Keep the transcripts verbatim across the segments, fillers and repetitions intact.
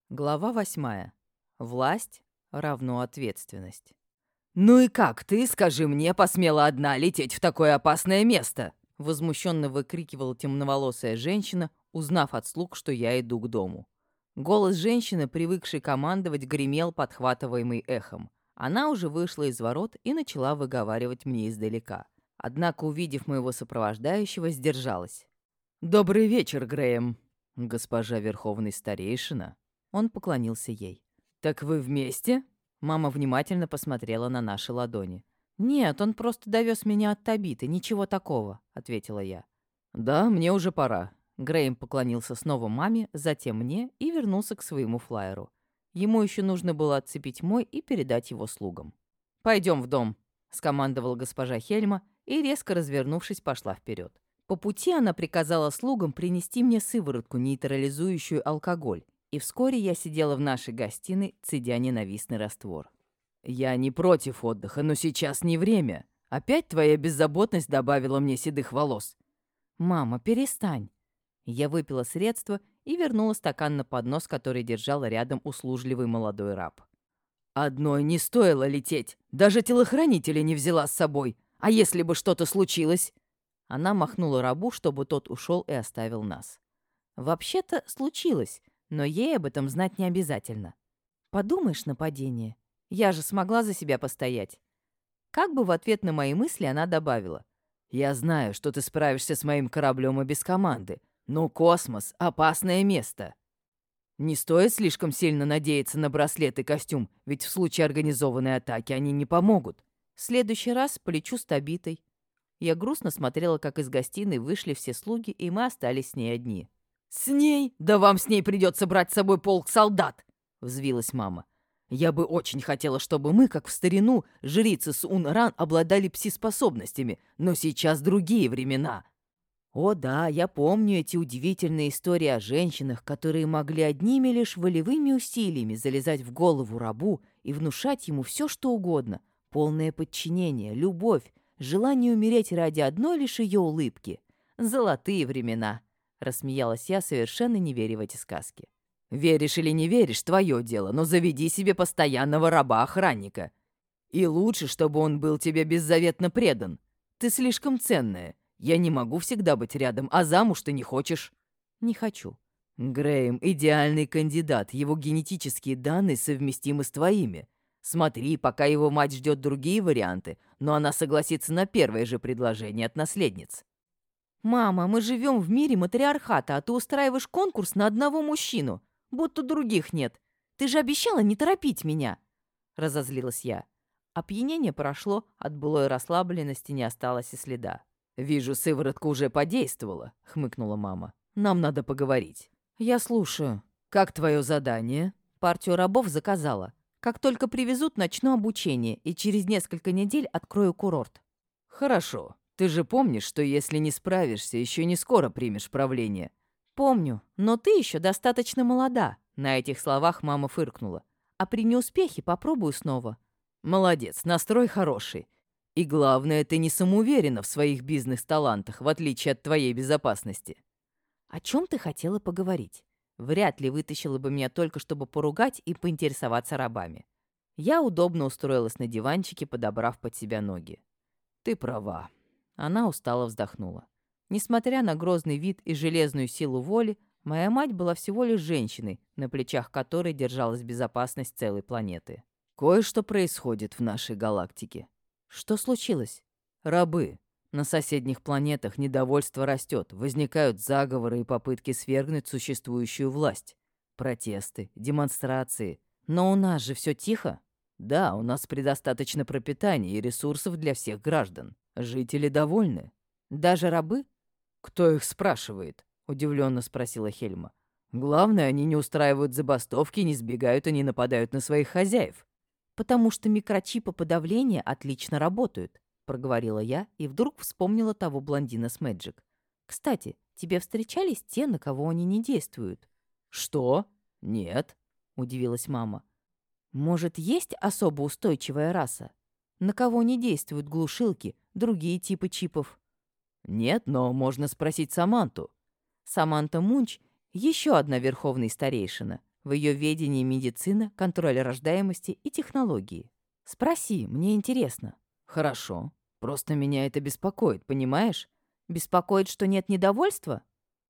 Глава восьмая. Власть равно ответственность. «Ну и как ты, скажи мне, посмела одна лететь в такое опасное место?» Возмущенно выкрикивала темноволосая женщина, узнав от слуг, что я иду к дому. Голос женщины, привыкшей командовать, гремел, подхватываемый эхом. Она уже вышла из ворот и начала выговаривать мне издалека. Однако, увидев моего сопровождающего, сдержалась. «Добрый вечер, Грэем, госпожа Верховный Старейшина». Он поклонился ей. «Так вы вместе?» Мама внимательно посмотрела на наши ладони. «Нет, он просто довез меня от Табиты, ничего такого», — ответила я. «Да, мне уже пора». Грэем поклонился снова маме, затем мне и вернулся к своему флайеру. Ему еще нужно было отцепить мой и передать его слугам. «Пойдем в дом», — скомандовала госпожа Хельма и, резко развернувшись, пошла вперед. По пути она приказала слугам принести мне сыворотку, нейтрализующую алкоголь, и вскоре я сидела в нашей гостиной, цедя ненавистный раствор. «Я не против отдыха, но сейчас не время. Опять твоя беззаботность добавила мне седых волос». «Мама, перестань». Я выпила средство и вернула стакан на поднос, который держал рядом услужливый молодой раб. «Одной не стоило лететь. Даже телохранителя не взяла с собой. А если бы что-то случилось?» Она махнула рабу, чтобы тот ушел и оставил нас. «Вообще-то случилось, но ей об этом знать не обязательно. Подумаешь, нападение. Я же смогла за себя постоять». Как бы в ответ на мои мысли она добавила. «Я знаю, что ты справишься с моим кораблем и без команды, но космос — опасное место. Не стоит слишком сильно надеяться на браслет и костюм, ведь в случае организованной атаки они не помогут. В следующий раз полечу с Табитой». Я грустно смотрела, как из гостиной вышли все слуги, и мы остались с ней одни. «С ней? Да вам с ней придется брать с собой полк солдат!» — взвилась мама. «Я бы очень хотела, чтобы мы, как в старину, жрицы с Ун-Ран обладали пси-способностями, но сейчас другие времена». О да, я помню эти удивительные истории о женщинах, которые могли одними лишь волевыми усилиями залезать в голову рабу и внушать ему все, что угодно. Полное подчинение, любовь, желание умереть ради одной лишь ее улыбки. Золотые времена. Рассмеялась я, совершенно не веря в эти сказки. «Веришь или не веришь, твое дело, но заведи себе постоянного раба-охранника. И лучше, чтобы он был тебе беззаветно предан. Ты слишком ценная. Я не могу всегда быть рядом, а замуж ты не хочешь». «Не хочу». «Грэем — идеальный кандидат, его генетические данные совместимы с твоими. Смотри, пока его мать ждет другие варианты, но она согласится на первое же предложение от наследниц». «Мама, мы живем в мире матриархата, а ты устраиваешь конкурс на одного мужчину, будто других нет. Ты же обещала не торопить меня!» Разозлилась я. Опьянение прошло, от былой расслабленности не осталось и следа. «Вижу, сыворотка уже подействовала», — хмыкнула мама. «Нам надо поговорить». «Я слушаю. Как твое задание?» «Партию рабов заказала. Как только привезут, начну обучение, и через несколько недель открою курорт». «Хорошо. Ты же помнишь, что если не справишься, еще не скоро примешь правление?» «Помню, но ты еще достаточно молода». На этих словах мама фыркнула. «А при неуспехе попробую снова». «Молодец, настрой хороший. И главное, ты не самоуверена в своих бизнес-талантах, в отличие от твоей безопасности». «О чем ты хотела поговорить? Вряд ли вытащила бы меня только, чтобы поругать и поинтересоваться рабами». Я удобно устроилась на диванчике, подобрав под себя ноги. «Ты права». Она устало вздохнула. Несмотря на грозный вид и железную силу воли, моя мать была всего лишь женщиной, на плечах которой держалась безопасность целой планеты. «Кое-что происходит в нашей галактике». «Что случилось?» «Рабы. На соседних планетах недовольство растет, возникают заговоры и попытки свергнуть существующую власть. Протесты, демонстрации. Но у нас же все тихо». «Да, у нас предостаточно пропитания и ресурсов для всех граждан. Жители довольны». «Даже рабы?» «Кто их спрашивает?» — удивленно спросила Хельма. «Главное, они не устраивают забастовки, не сбегают и не нападают на своих хозяев». «Потому что микрочипы подавления отлично работают», — проговорила я и вдруг вспомнила того блондина с Мэджик. «Кстати, тебе встречались те, на кого они не действуют?» «Что? Нет», — удивилась мама. «Может, есть особо устойчивая раса? На кого не действуют глушилки, другие типы чипов?» «Нет, но можно спросить Саманту». Саманта Мунч — еще одна верховная старейшина. В ее ведении медицина, контроль рождаемости и технологии. Спроси, мне интересно. Хорошо. Просто меня это беспокоит, понимаешь? Беспокоит, что нет недовольства?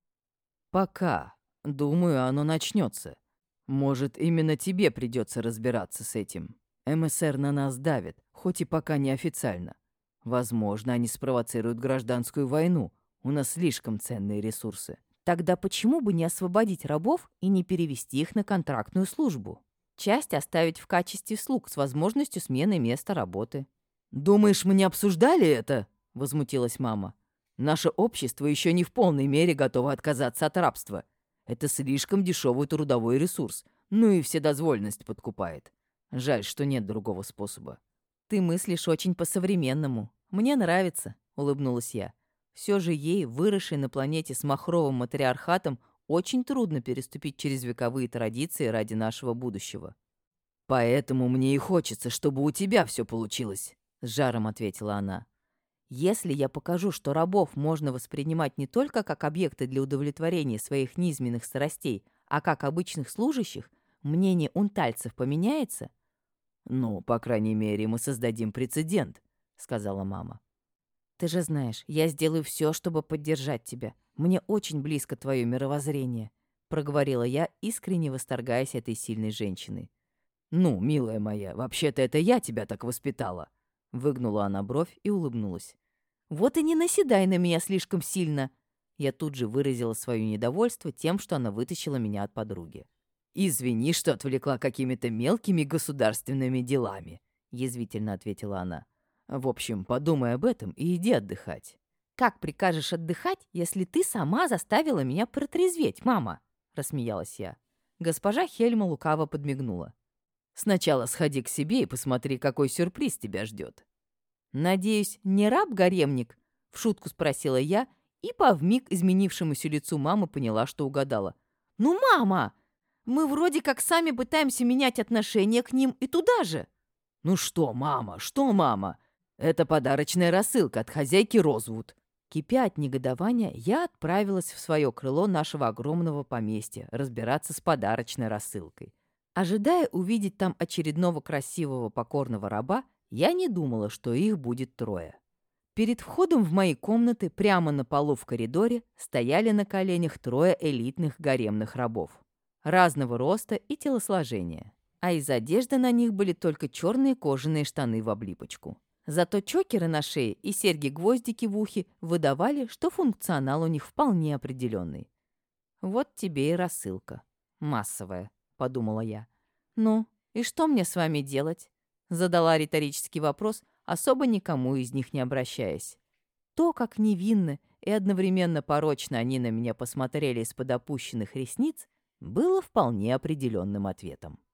Пока. Думаю, оно начнется. Может, именно тебе придется разбираться с этим. МСР на нас давит, хоть и пока неофициально. Возможно, они спровоцируют гражданскую войну. У нас слишком ценные ресурсы. Тогда почему бы не освободить рабов и не перевести их на контрактную службу? Часть оставить в качестве слуг с возможностью смены места работы. «Думаешь, мы не обсуждали это?» — возмутилась мама. «Наше общество еще не в полной мере готово отказаться от рабства. Это слишком дешевый трудовой ресурс, ну и вседозволенность подкупает. Жаль, что нет другого способа». «Ты мыслишь очень по-современному. Мне нравится», — улыбнулась я. Все же ей, выросшей на планете с махровым матриархатом, очень трудно переступить через вековые традиции ради нашего будущего. «Поэтому мне и хочется, чтобы у тебя все получилось», — с жаром ответила она. «Если я покажу, что рабов можно воспринимать не только как объекты для удовлетворения своих низменных страстей, а как обычных служащих, мнение унтальцев поменяется?» «Ну, по крайней мере, мы создадим прецедент», — сказала мама. «Ты же знаешь, я сделаю все, чтобы поддержать тебя. Мне очень близко твое мировоззрение», — проговорила я, искренне восторгаясь этой сильной женщиной. «Ну, милая моя, вообще-то это я тебя так воспитала», — выгнула она бровь и улыбнулась. «Вот и не наседай на меня слишком сильно». Я тут же выразила свое недовольство тем, что она вытащила меня от подруги. «Извини, что отвлекла какими-то мелкими государственными делами», — язвительно ответила она. «В общем, подумай об этом и иди отдыхать». «Как прикажешь отдыхать, если ты сама заставила меня протрезветь, мама?» — рассмеялась я. Госпожа Хельма лукаво подмигнула. «Сначала сходи к себе и посмотри, какой сюрприз тебя ждет». «Надеюсь, не раб-гаремник?» — в шутку спросила я, и по вмиг изменившемуся лицу мамы поняла, что угадала. «Ну, мама! Мы вроде как сами пытаемся менять отношение к ним и туда же». «Ну что, мама, что, мама? Это подарочная рассылка от хозяйки Розвуд». Кипя от негодования, я отправилась в свое крыло нашего огромного поместья разбираться с подарочной рассылкой. Ожидая увидеть там очередного красивого покорного раба, я не думала, что их будет трое. Перед входом в мои комнаты прямо на полу в коридоре стояли на коленях трое элитных гаремных рабов. Разного роста и телосложения. А из одежды на них были только черные кожаные штаны в облипочку. Зато чокеры на шее и серьги-гвоздики в ухе выдавали, что функционал у них вполне определенный. «Вот тебе и рассылка. Массовая», — подумала я. «Ну, и что мне с вами делать?» — задала риторический вопрос, особо никому из них не обращаясь. То, как невинно и одновременно порочно они на меня посмотрели из-под опущенных ресниц, было вполне определенным ответом.